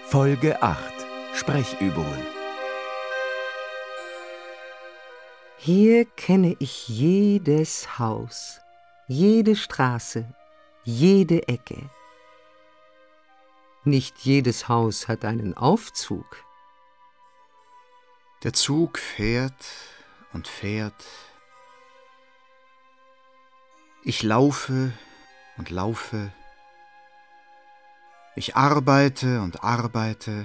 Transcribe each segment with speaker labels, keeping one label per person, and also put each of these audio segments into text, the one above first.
Speaker 1: Folge 8: Sprechübungen.
Speaker 2: Hier kenne ich jedes Haus, jede Straße, jede Ecke. Nicht jedes Haus hat einen Aufzug.
Speaker 3: Der Zug fährt und fährt. Ich laufe und laufe. Ich arbeite und arbeite.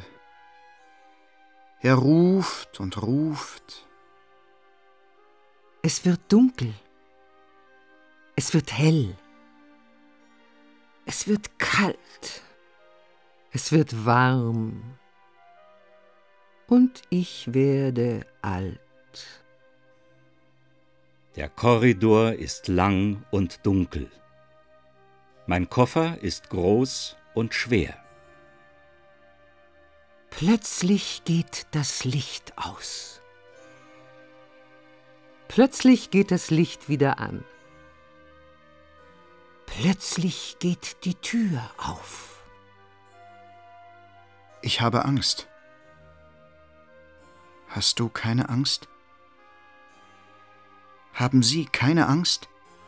Speaker 3: Er ruft und ruft.
Speaker 2: Es wird dunkel. Es wird hell. Es wird kalt. Es wird warm. Und ich werde alt.
Speaker 4: Der Korridor ist lang und dunkel. Mein Koffer ist groß und schwer.
Speaker 2: Plötzlich geht das Licht aus. Plötzlich geht das Licht wieder an. Plötzlich geht die Tür auf.
Speaker 3: Ich habe Angst. Hast du keine Angst? Haben Sie keine Angst?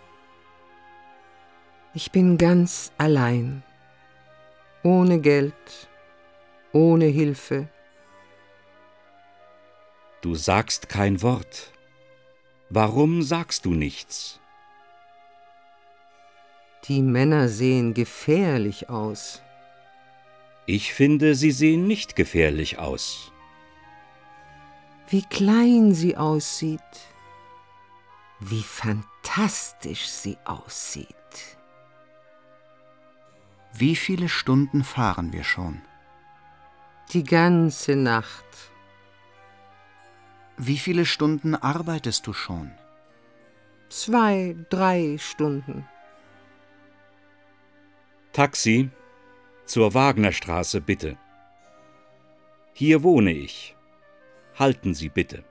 Speaker 2: Ich bin ganz allein. Ohne Geld, ohne Hilfe.
Speaker 4: Du sagst kein Wort. Warum sagst du nichts?
Speaker 2: Die Männer sehen gefährlich aus.
Speaker 4: Ich finde, sie sehen nicht gefährlich aus.
Speaker 2: Wie klein sie aussieht. Wie fantastisch sie aussieht.
Speaker 3: Wie viele Stunden fahren wir schon?
Speaker 2: Die ganze Nacht.
Speaker 3: Wie viele Stunden arbeitest du schon?
Speaker 2: 2, 3 Stunden.
Speaker 4: Taxi, zur Wagnerstraße bitte. Hier wohne ich. Halten Sie bitte.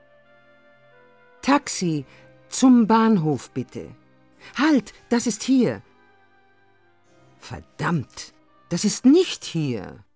Speaker 2: Taxi, zum Bahnhof bitte. Halt, das ist hier. Verdammt, das ist nicht hier.